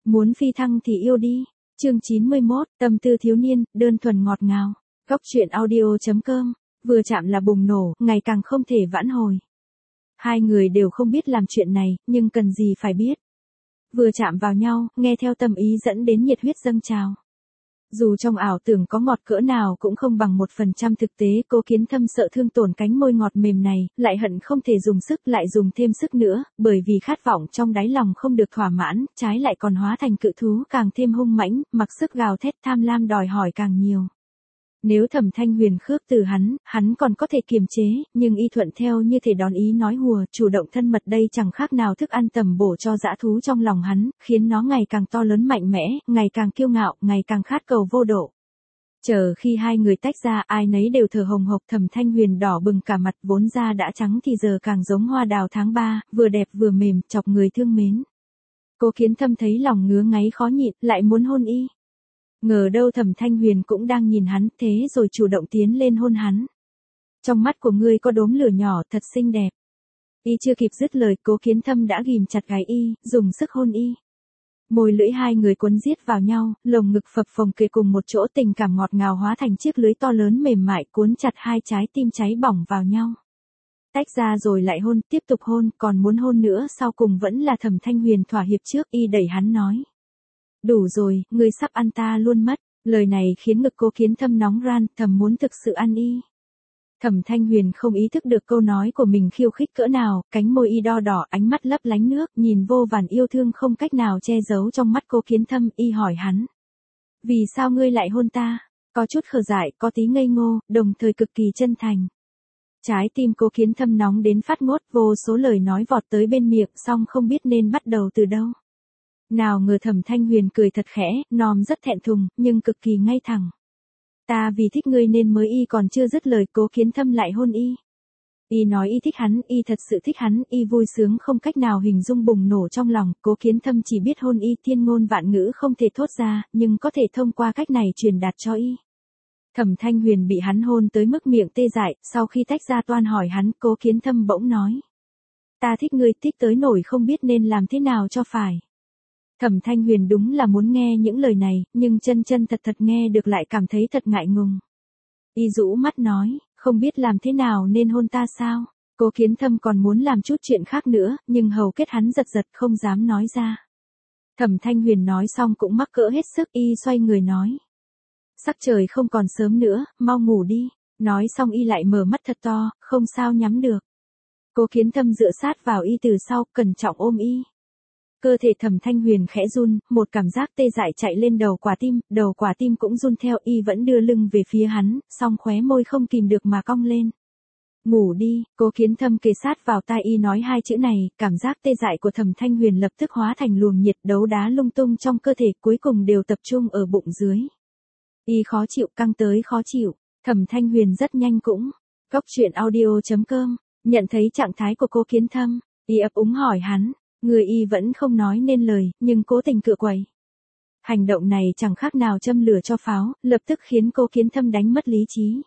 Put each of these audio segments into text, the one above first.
Muốn phi thăng thì yêu đi. Chương 91, tâm tư thiếu niên, đơn thuần ngọt ngào. Góc truyện audio.com, vừa chạm là bùng nổ, ngày càng không thể vãn hồi. Hai người đều không biết làm chuyện này, nhưng cần gì phải biết. Vừa chạm vào nhau, nghe theo tâm ý dẫn đến nhiệt huyết dâng trào. Dù trong ảo tưởng có ngọt cỡ nào cũng không bằng 1% thực tế, Cố Kiến Thâm sợ thương tổn cánh môi ngọt mềm này, lại hận không thể dùng sức lại dùng thêm sức nữa, bởi vì khát vọng trong đáy lòng không được thỏa mãn, trái lại còn hóa thành cự thú càng thêm hung mãnh, mặc sức gào thét tham lam đòi hỏi càng nhiều. Nếu Thẩm Thanh Huyền khước từ hắn còn có thể kiềm chế, nhưng y thuận theo như thể đón ý nói hùa, chủ động thân mật đây chẳng khác nào thức ăn tầm bổ cho dã thú trong lòng hắn, khiến nó ngày càng to lớn mạnh mẽ, ngày càng kiêu ngạo, ngày càng khát cầu vô độ. Chờ khi hai người tách ra, ai nấy đều thở hồng hộc. Thẩm Thanh Huyền đỏ bừng cả mặt, vốn da đã trắng thì giờ càng giống hoa đào tháng 3, vừa đẹp vừa mềm, chọc người thương mến. Cố Kiến Thâm thấy lòng ngứa ngáy khó nhịn, lại muốn hôn y. Ngờ đâu Thẩm Thanh Huyền cũng đang nhìn hắn, thế rồi chủ động tiến lên hôn hắn. Trong mắt của ngươi có đốm lửa nhỏ, thật xinh đẹp. Y chưa kịp dứt lời, Cố Kiến Thâm đã ghim chặt gáy y, dùng sức hôn y. Môi lưỡi hai người quấn giết vào nhau, lồng ngực phập phồng kề cùng một chỗ, tình cảm ngọt ngào hóa thành chiếc lưới to lớn mềm mại cuốn chặt hai trái tim cháy bỏng vào nhau. Tách ra rồi lại hôn, tiếp tục hôn, còn muốn hôn nữa, sau cùng vẫn là Thẩm Thanh Huyền thỏa hiệp trước, y đẩy hắn nói. Đủ rồi, ngươi sắp ăn ta luôn mất. Lời này khiến ngực Cố Kiến Thâm nóng ran, thầm muốn thực sự ăn y. Thẩm Thanh Huyền không ý thức được câu nói của mình khiêu khích cỡ nào, cánh môi y đo đỏ, ánh mắt lấp lánh nước, nhìn vô vàn yêu thương không cách nào che giấu trong mắt Cố Kiến Thâm, y hỏi hắn. Vì sao ngươi lại hôn ta? Có chút khờ dại, có tí ngây ngô, đồng thời cực kỳ chân thành. Trái tim Cố Kiến Thâm nóng đến phát ngốt, vô số lời nói vọt tới bên miệng, song không biết nên bắt đầu từ đâu. Nào ngờ Thẩm Thanh Huyền cười thật khẽ, nom rất thẹn thùng, nhưng cực kỳ ngay thẳng. Ta vì thích ngươi nên mới, y còn chưa dứt lời, Cố Kiến Thâm lại hôn y. Y nói y thích hắn, y thật sự thích hắn, y vui sướng không cách nào hình dung bùng nổ trong lòng, Cố Kiến Thâm chỉ biết hôn y, thiên ngôn vạn ngữ không thể thốt ra, nhưng có thể thông qua cách này truyền đạt cho y. Thẩm Thanh Huyền bị hắn hôn tới mức miệng tê dại, sau khi tách ra toan hỏi hắn, Cố Kiến Thâm bỗng nói. Ta thích ngươi, thích tới nổi không biết nên làm thế nào cho phải. Thẩm Thanh Huyền đúng là muốn nghe những lời này, nhưng chân thật nghe được lại cảm thấy thật ngại ngùng. Y rũ mắt nói, không biết làm thế nào nên hôn ta sao? Cố Kiến Thâm còn muốn làm chút chuyện khác nữa, nhưng hầu kết hắn giật không dám nói ra. Thẩm Thanh Huyền nói xong cũng mắc cỡ hết sức, y xoay người nói. Sắc trời không còn sớm nữa, mau ngủ đi. Nói xong y lại mở mắt thật to, không sao nhắm được. Cố Kiến Thâm dựa sát vào y từ sau, cẩn trọng ôm y. Cơ thể Thẩm Thanh Huyền khẽ run, một cảm giác tê dại chạy lên đầu quả tim cũng run theo, y vẫn đưa lưng về phía hắn, song khóe môi không kìm được mà cong lên. Ngủ đi, Cố Kiến Thâm kề sát vào tai y nói hai chữ này, cảm giác tê dại của Thẩm Thanh Huyền lập tức hóa thành luồng nhiệt đấu đá lung tung trong cơ thể, cuối cùng đều tập trung ở bụng dưới. Y khó chịu, căng tới khó chịu, Thẩm Thanh Huyền rất nhanh cũng. Góc truyện audio.com, nhận thấy trạng thái của Cố Kiến Thâm, y ấp úng hỏi hắn. Người y vẫn không nói nên lời, nhưng cố tình cựa quậy. Hành động này chẳng khác nào châm lửa cho pháo, lập tức khiến Cố Kiến Thâm đánh mất lý trí.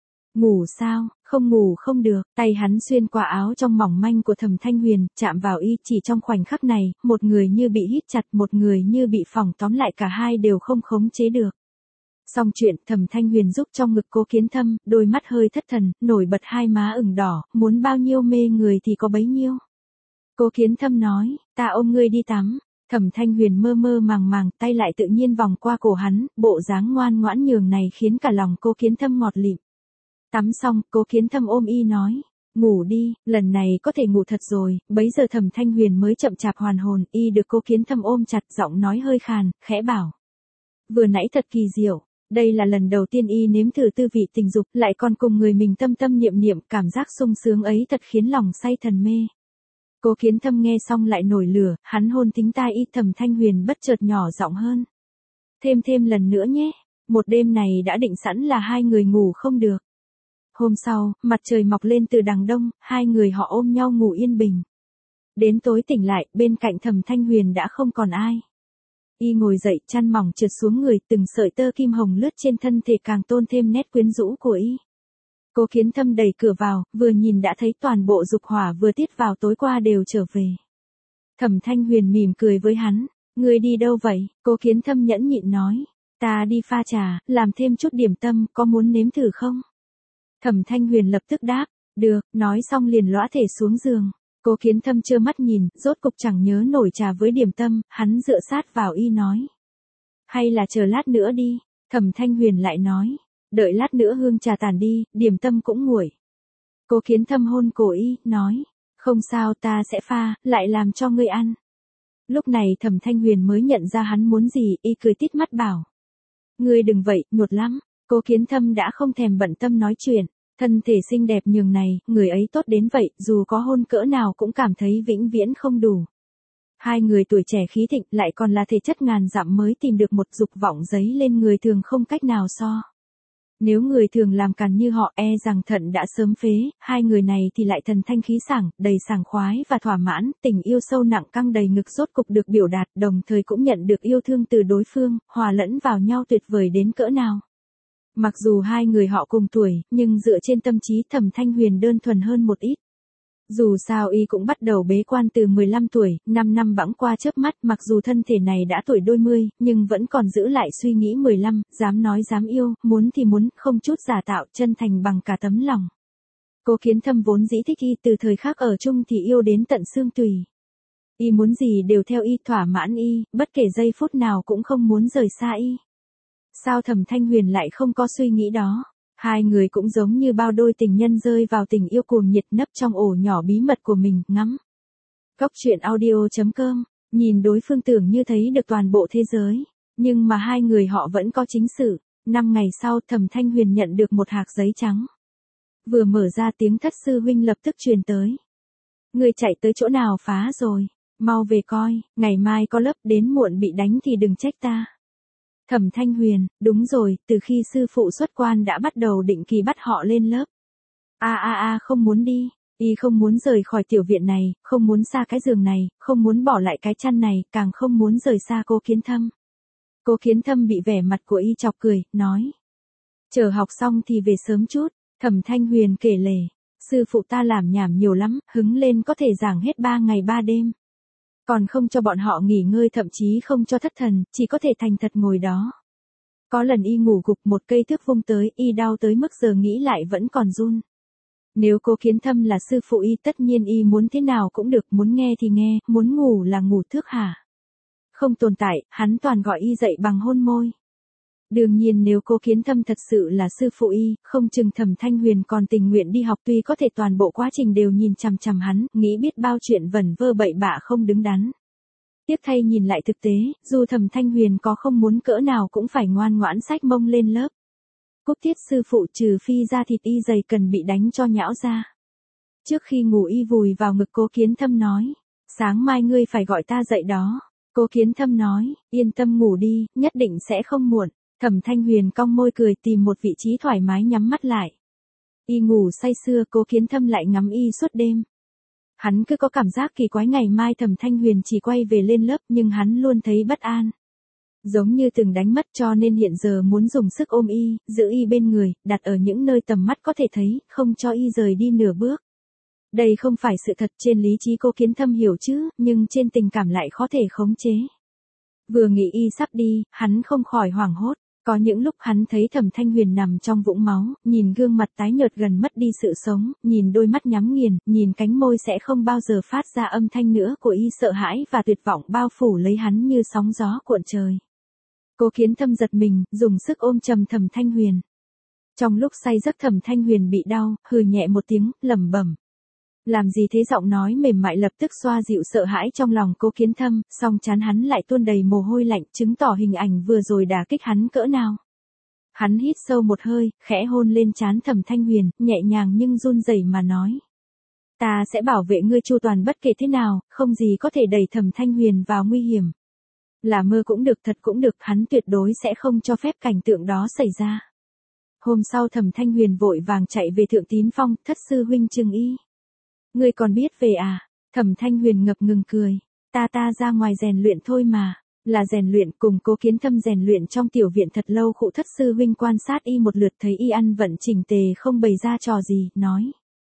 Ngủ sao, không ngủ không được, tay hắn xuyên qua áo trong mỏng manh của Thẩm Thanh Huyền, chạm vào y, chỉ trong khoảnh khắc này, một người như bị hít chặt, một người như bị phỏng, tóm lại cả hai đều không khống chế được. Xong chuyện, Thẩm Thanh Huyền giúp trong ngực Cố Kiến Thâm, đôi mắt hơi thất thần, nổi bật hai má ửng đỏ, muốn bao nhiêu mê người thì có bấy nhiêu. Cố Kiến Thâm nói, ta ôm ngươi đi tắm. Thẩm Thanh Huyền mơ màng, tay lại tự nhiên vòng qua cổ hắn, bộ dáng ngoan ngoãn nhường này khiến cả lòng Cố Kiến Thâm ngọt lịm. Tắm xong, Cố Kiến Thâm ôm y nói, ngủ đi, lần này có thể ngủ thật rồi. Bấy giờ Thẩm Thanh Huyền mới chậm chạp hoàn hồn, y được Cố Kiến Thâm ôm chặt, giọng nói hơi khàn, khẽ bảo. Vừa nãy thật kỳ diệu, đây là lần đầu tiên y nếm thử tư vị tình dục, lại còn cùng người mình tâm niệm, cảm giác sung sướng ấy thật khiến lòng say thần mê. Cố Kiến Thâm nghe xong lại nổi lửa, hắn hôn thính tai y. Thẩm Thanh Huyền bất chợt nhỏ giọng hơn. Thêm lần nữa nhé, một đêm này đã định sẵn là hai người ngủ không được. Hôm sau, mặt trời mọc lên từ đằng đông, hai người họ ôm nhau ngủ yên bình. Đến tối tỉnh lại, bên cạnh Thẩm Thanh Huyền đã không còn ai. Y ngồi dậy, chăn mỏng trượt xuống người, từng sợi tơ kim hồng lướt trên thân thể càng tôn thêm nét quyến rũ của y. Cố Kiến Thâm đẩy cửa vào, vừa nhìn đã thấy toàn bộ dục hỏa vừa tiết vào tối qua đều trở về. Thẩm Thanh Huyền mỉm cười với hắn, Ngươi đi đâu vậy? Cố Kiến Thâm nhẫn nhịn nói. Ta đi pha trà, làm thêm chút điểm tâm, có muốn nếm thử không? Thẩm Thanh Huyền lập tức đáp, được, nói xong liền lõa thể xuống giường. Cố Kiến Thâm trơ mắt nhìn, rốt cục chẳng nhớ nổi trà với điểm tâm, hắn dựa sát vào y nói. Hay là chờ lát nữa đi, Thẩm Thanh Huyền lại nói, đợi lát nữa hương trà tàn đi, điểm tâm cũng nguội. Cố Kiến Thâm hôn cổ y, nói, không sao ta sẽ pha, lại làm cho ngươi ăn. Lúc này Thẩm Thanh Huyền mới nhận ra hắn muốn gì, y cười tít mắt bảo. Ngươi đừng vậy, nhột lắm. Cố Kiến Thâm đã không thèm bận tâm nói chuyện, thân thể xinh đẹp nhường này, người ấy tốt đến vậy, dù có hôn cỡ nào cũng cảm thấy vĩnh viễn không đủ. Hai người tuổi trẻ khí thịnh lại còn là thể chất ngàn dặm mới tìm được một dục vọng giấy lên người thường không cách nào so. Nếu người thường làm càn như họ e rằng thận đã sớm phế, hai người này thì lại thần thanh khí sảng, đầy sảng khoái và thỏa mãn, tình yêu sâu nặng căng đầy ngực rốt cục được biểu đạt, đồng thời cũng nhận được yêu thương từ đối phương, hòa lẫn vào nhau tuyệt vời đến cỡ nào. Mặc dù hai người họ cùng tuổi, nhưng dựa trên tâm trí Thẩm Thanh Huyền đơn thuần hơn một ít. Dù sao y cũng bắt đầu bế quan từ 15 tuổi, 5 năm bẵng qua chớp mắt, mặc dù thân thể này đã tuổi đôi mươi, nhưng vẫn còn giữ lại suy nghĩ 15, dám nói dám yêu, muốn thì muốn, không chút giả tạo, chân thành bằng cả tấm lòng. Cố Kiến Thâm vốn dĩ thích y từ thời khác ở chung thì yêu đến tận xương tùy. Y muốn gì đều theo y, thỏa mãn y, bất kể giây phút nào cũng không muốn rời xa y. Sao Thẩm Thanh Huyền lại không có suy nghĩ đó? Hai người cũng giống như bao đôi tình nhân rơi vào tình yêu cuồng nhiệt nấp trong ổ nhỏ bí mật của mình, ngắm. Góc truyện audio.com, nhìn đối phương tưởng như thấy được toàn bộ thế giới, nhưng mà hai người họ vẫn có chính sự. 5 ngày sau Thẩm Thanh Huyền nhận được một hạc giấy trắng. Vừa mở ra tiếng Thất sư huynh lập tức truyền tới. Người chạy tới chỗ nào phá rồi, mau về coi, ngày mai có lớp, đến muộn bị đánh thì đừng trách ta. Thẩm Thanh Huyền, đúng rồi, từ khi sư phụ xuất quan đã bắt đầu định kỳ bắt họ lên lớp. Không muốn đi, y không muốn rời khỏi tiểu viện này, không muốn xa cái giường này, không muốn bỏ lại cái chăn này, càng không muốn rời xa Cố Kiến Thâm. Cố Kiến Thâm bị vẻ mặt của y chọc cười, nói. Chờ học xong thì về sớm chút, Thẩm Thanh Huyền kể lể, sư phụ ta làm nhảm nhiều lắm, hứng lên có thể giảng hết 3 ngày 3 đêm. Còn không cho bọn họ nghỉ ngơi, thậm chí không cho thất thần, chỉ có thể thành thật ngồi đó. Có lần y ngủ gục, một cây thước vung tới, y đau tới mức giờ nghĩ lại vẫn còn run. Nếu Cố Kiến Thâm là sư phụ y, tất nhiên y muốn thế nào cũng được, muốn nghe thì nghe, muốn ngủ là ngủ thước hả? Không tồn tại, hắn toàn gọi y dậy bằng hôn môi. Đương nhiên nếu Cố Kiến Thâm thật sự là sư phụ y, không chừng Thẩm Thanh Huyền còn tình nguyện đi học, tuy có thể toàn bộ quá trình đều nhìn chằm chằm hắn, nghĩ biết bao chuyện vẩn vơ bậy bạ không đứng đắn. Tiếc thay nhìn lại thực tế, dù Thẩm Thanh Huyền có không muốn cỡ nào cũng phải ngoan ngoãn xách mông lên lớp. Cúc tiết sư phụ trừ phi da thịt y dày cần bị đánh cho nhão ra. Trước khi ngủ y vùi vào ngực Cố Kiến Thâm nói, sáng mai ngươi phải gọi ta dậy đó. Cố Kiến Thâm nói, yên tâm ngủ đi, nhất định sẽ không muộn. Thẩm Thanh Huyền cong môi cười, tìm một vị trí thoải mái nhắm mắt lại. Y ngủ say sưa, Cố Kiến Thâm lại ngắm y suốt đêm. Hắn cứ có cảm giác kỳ quái, ngày mai Thẩm Thanh Huyền chỉ quay về lên lớp nhưng hắn luôn thấy bất an. Giống như từng đánh mất, cho nên hiện giờ muốn dùng sức ôm y, giữ y bên người, đặt ở những nơi tầm mắt có thể thấy, không cho y rời đi nửa bước. Đây không phải sự thật, trên lý trí Cố Kiến Thâm hiểu chứ, nhưng trên tình cảm lại khó thể khống chế. Vừa nghĩ y sắp đi, hắn không khỏi hoảng hốt. Có những lúc hắn thấy Thẩm Thanh Huyền nằm trong vũng máu, nhìn gương mặt tái nhợt gần mất đi sự sống, nhìn đôi mắt nhắm nghiền, nhìn cánh môi sẽ không bao giờ phát ra âm thanh nữa của y, sợ hãi và tuyệt vọng bao phủ lấy hắn như sóng gió cuộn trời. Cố Kiến Thâm giật mình, dùng sức ôm chầm Thẩm Thanh Huyền. Trong lúc say giấc Thẩm Thanh Huyền bị đau, hừ nhẹ một tiếng, lẩm bẩm. Làm gì thế? Giọng nói mềm mại lập tức xoa dịu sợ hãi trong lòng Cố Kiến Thâm, song trán hắn lại tuôn đầy mồ hôi lạnh, chứng tỏ hình ảnh vừa rồi đả kích hắn cỡ nào. Hắn hít sâu một hơi, khẽ hôn lên trán Thẩm Thanh Huyền, nhẹ nhàng nhưng run rẩy mà nói. Ta sẽ bảo vệ ngươi chu toàn bất kể thế nào, không gì có thể đẩy Thẩm Thanh Huyền vào nguy hiểm. Là mơ cũng được, thật cũng được, hắn tuyệt đối sẽ không cho phép cảnh tượng đó xảy ra. Hôm sau Thẩm Thanh Huyền vội vàng chạy về Thượng Tín Phong, Thất sư huynh trừng y. Ngươi còn biết về à? Thẩm Thanh Huyền ngập ngừng cười. Ta ra ngoài rèn luyện thôi mà. Là rèn luyện, cùng Cố Kiến Thâm rèn luyện trong tiểu viện thật lâu. Khụ Thất sư huynh quan sát y một lượt, thấy y ăn vận chỉnh tề không bày ra trò gì, nói.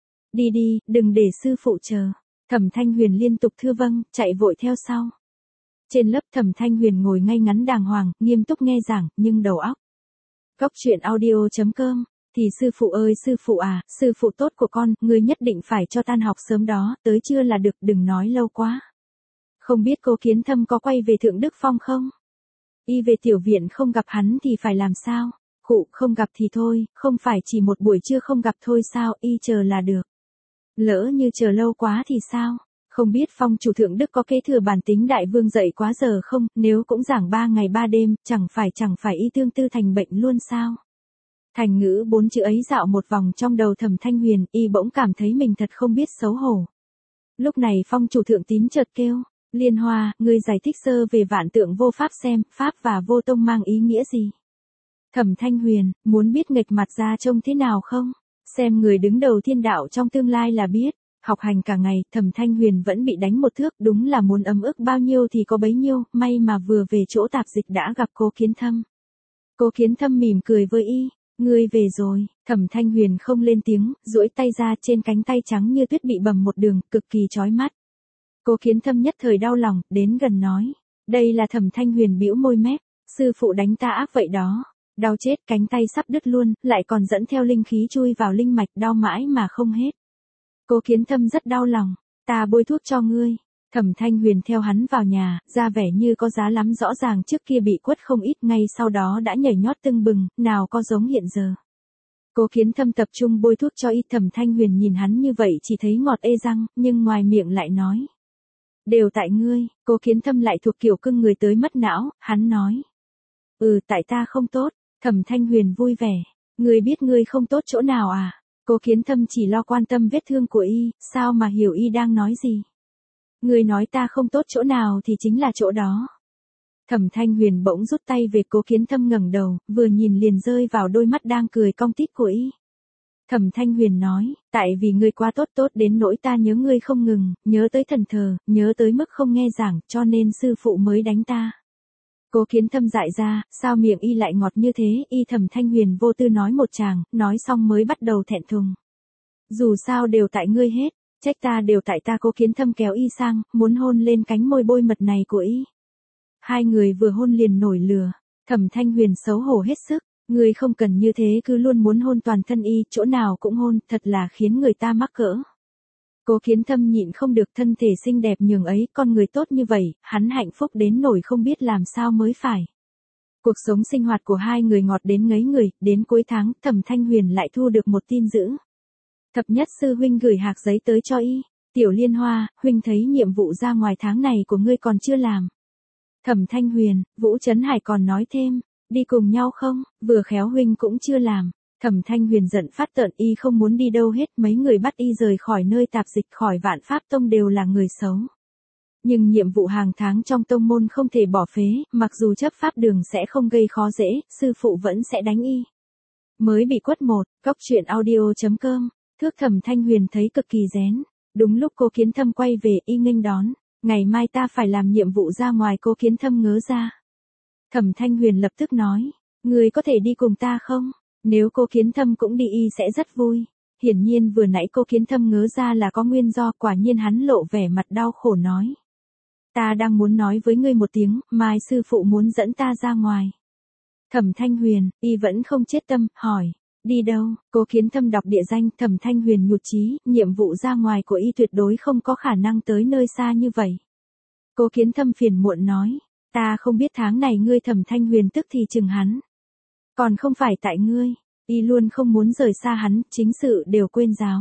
Đi đi, đừng để sư phụ chờ. Thẩm Thanh Huyền liên tục thưa vâng, chạy vội theo sau. Trên lớp Thẩm Thanh Huyền ngồi ngay ngắn đàng hoàng, nghiêm túc nghe giảng, nhưng đầu óc. Cóc truyện audio.com. Thì sư phụ ơi sư phụ à, sư phụ tốt của con, ngươi nhất định phải cho tan học sớm đó, tới trưa là được, đừng nói lâu quá. Không biết cô Kiến Thâm có quay về Thượng Đức Phong không? Y về tiểu viện không gặp hắn thì phải làm sao? Khụ, không gặp thì thôi, không phải chỉ một buổi trưa không gặp thôi sao, y chờ là được. Lỡ như chờ lâu quá thì sao? Không biết Phong chủ Thượng Đức có kế thừa bản tính đại vương dậy quá giờ không, nếu cũng giảng 3 ngày 3 đêm, chẳng phải y tương tư thành bệnh luôn sao? Thành ngữ 4 chữ ấy dạo một vòng trong đầu Thẩm Thanh Huyền, y bỗng cảm thấy mình thật không biết xấu hổ. Lúc này Phong chủ Thượng Tín chợt kêu, Liên Hoa, ngươi giải thích sơ về vạn tượng vô pháp xem, pháp và vô tông mang ý nghĩa gì? Thẩm Thanh Huyền, muốn biết nghịch mặt ra trông thế nào không? Xem người đứng đầu thiên đạo trong tương lai là biết. Học hành cả ngày, Thẩm Thanh Huyền vẫn bị đánh một thước, đúng là muốn ấm ức bao nhiêu thì có bấy nhiêu, may mà vừa về chỗ tạp dịch đã gặp cô Kiến Thâm. Cô Kiến Thâm mỉm cười với y, ngươi về rồi. Thẩm Thanh Huyền không lên tiếng, duỗi tay ra, trên cánh tay trắng như tuyết bị bầm một đường, cực kỳ chói mắt. Cô Kiến Thâm nhất thời đau lòng, đến gần nói, đây là Thẩm Thanh Huyền bĩu môi mép, sư phụ đánh ta ác vậy đó. Đau chết, cánh tay sắp đứt luôn, lại còn dẫn theo linh khí chui vào linh mạch, đau mãi mà không hết. Cô Kiến Thâm rất đau lòng, ta bôi thuốc cho ngươi. Thẩm Thanh Huyền theo hắn vào nhà, ra vẻ như có giá lắm, rõ ràng trước kia bị quất không ít, ngay sau đó đã nhảy nhót tưng bừng, nào có giống hiện giờ. Cô Kiến Thâm tập trung bôi thuốc cho y. Thẩm Thanh Huyền nhìn hắn như vậy chỉ thấy ngọt ê răng, nhưng ngoài miệng lại nói. Đều tại ngươi. Cô Kiến Thâm lại thuộc kiểu cưng người tới mất não, hắn nói. Tại ta không tốt. Thẩm Thanh Huyền vui vẻ. Ngươi biết ngươi không tốt chỗ nào à? Cô Kiến Thâm chỉ lo quan tâm vết thương của y, sao mà hiểu y đang nói gì. Ngươi nói ta không tốt chỗ nào thì chính là chỗ đó. Thẩm Thanh Huyền bỗng rút tay về. Cô Kiến Thâm ngẩng đầu, vừa nhìn liền rơi vào đôi mắt đang cười cong tít của y. Thẩm Thanh Huyền nói, tại vì ngươi quá tốt đến nỗi ta nhớ ngươi không ngừng, nhớ tới thần thờ, nhớ tới mức không nghe giảng, cho nên sư phụ mới đánh ta. Cô Kiến Thâm dại ra, sao miệng y lại ngọt như thế, y. Thẩm Thanh Huyền vô tư nói một tràng, nói xong mới bắt đầu thẹn thùng. Dù sao đều tại ngươi hết, trách ta đều tại ta. Cô Kiến Thâm kéo y sang, muốn hôn lên cánh môi bôi mật này của y. Hai người vừa hôn liền nổi lửa, Thẩm Thanh Huyền xấu hổ hết sức, ngươi không cần như thế, cứ luôn muốn hôn toàn thân y, chỗ nào cũng hôn, thật là khiến người ta mắc cỡ. Cô Kiến Thâm nhịn không được, thân thể xinh đẹp nhường ấy, con người tốt như vậy, hắn hạnh phúc đến nỗi không biết làm sao mới phải. Cuộc sống sinh hoạt của hai người ngọt đến ngấy người, đến cuối tháng, Thẩm Thanh Huyền lại thu được một tin dữ. Thập nhất sư huynh gửi hạc giấy tới cho y. Tiểu Liên Hoa, huynh thấy nhiệm vụ ra ngoài tháng này của ngươi còn chưa làm. Thẩm Thanh Huyền, Vũ Trấn Hải còn nói thêm, đi cùng nhau không, vừa khéo huynh cũng chưa làm. Thẩm Thanh Huyền giận phát tợn, y không muốn đi đâu hết, mấy người bắt y rời khỏi nơi tạp dịch, khỏi Vạn Pháp Tông đều là người xấu. Nhưng nhiệm vụ hàng tháng trong tông môn không thể bỏ phế, mặc dù chấp pháp đường sẽ không gây khó dễ, sư phụ vẫn sẽ đánh y. Mới bị quất một, cóc truyện audio.com, thước Thẩm Thanh Huyền thấy cực kỳ rén. Đúng lúc cô Kiến Thâm quay về, y nghênh đón, ngày mai ta phải làm nhiệm vụ ra ngoài. Cô Kiến Thâm ngớ ra. Thẩm Thanh Huyền lập tức nói, người có thể đi cùng ta không? Nếu cô Kiến Thâm cũng đi y sẽ rất vui. Hiển nhiên vừa nãy cô Kiến Thâm ngớ ra là có nguyên do, quả nhiên hắn lộ vẻ mặt đau khổ nói. Ta đang muốn nói với ngươi một tiếng, mai sư phụ muốn dẫn ta ra ngoài. Thẩm Thanh Huyền, y vẫn không chết tâm, hỏi, đi đâu? Cô Kiến Thâm đọc địa danh. Thẩm Thanh Huyền nhụt chí, nhiệm vụ ra ngoài của y tuyệt đối không có khả năng tới nơi xa như vậy. Cô Kiến Thâm phiền muộn nói, ta không biết tháng này ngươi. Thẩm Thanh Huyền tức thì chừng hắn. Còn không phải tại ngươi, y luôn không muốn rời xa hắn, chính sự đều quên giáo.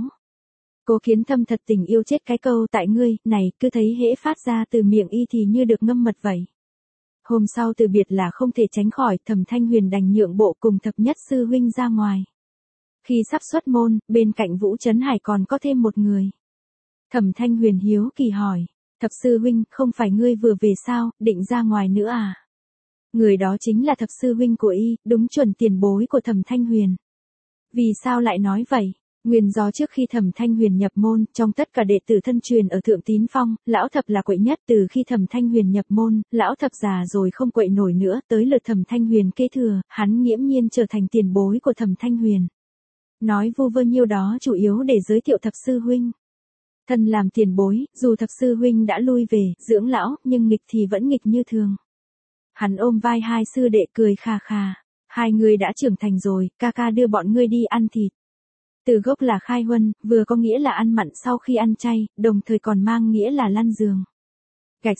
Cô Kiến Thâm thật tình yêu chết cái câu tại ngươi, này, cứ thấy hễ phát ra từ miệng y thì như được ngâm mật vậy. Hôm sau từ biệt là không thể tránh khỏi, Thẩm Thanh Huyền đành nhượng bộ cùng thập nhất sư huynh ra ngoài. Khi sắp xuất môn, bên cạnh Vũ Trấn Hải còn có thêm một người. Thẩm Thanh Huyền hiếu kỳ hỏi, thập sư huynh, không phải ngươi vừa về sao, định ra ngoài nữa à? Người đó chính là thập sư huynh của y, đúng chuẩn tiền bối của Thẩm Thanh Huyền. Vì sao lại nói vậy? Nguyên do trước khi Thẩm Thanh Huyền nhập môn, trong tất cả đệ tử thân truyền ở Thượng Tín Phong, lão thập là quậy nhất. Từ khi Thẩm Thanh Huyền nhập môn, lão thập già rồi không quậy nổi nữa, tới lượt Thẩm Thanh Huyền kế thừa, hắn nghiễm nhiên trở thành tiền bối của Thẩm Thanh Huyền. Nói vu vơ nhiêu đó chủ yếu để giới thiệu thập sư huynh. Thân làm tiền bối, dù thập sư huynh đã lui về, dưỡng lão, nhưng nghịch thì vẫn nghịch như thường. Hắn ôm vai hai sư đệ cười khà khà. Hai người đã trưởng thành rồi, ca ca đưa bọn ngươi đi ăn thịt. Từ gốc là khai huân, vừa có nghĩa là ăn mặn sau khi ăn chay, đồng thời còn mang nghĩa là lăn giường. Gạch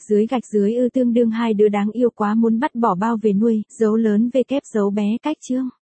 dưới tương đương hai đứa đáng yêu quá muốn bắt bỏ bao về nuôi, dấu lớn V kép dấu bé cách chương.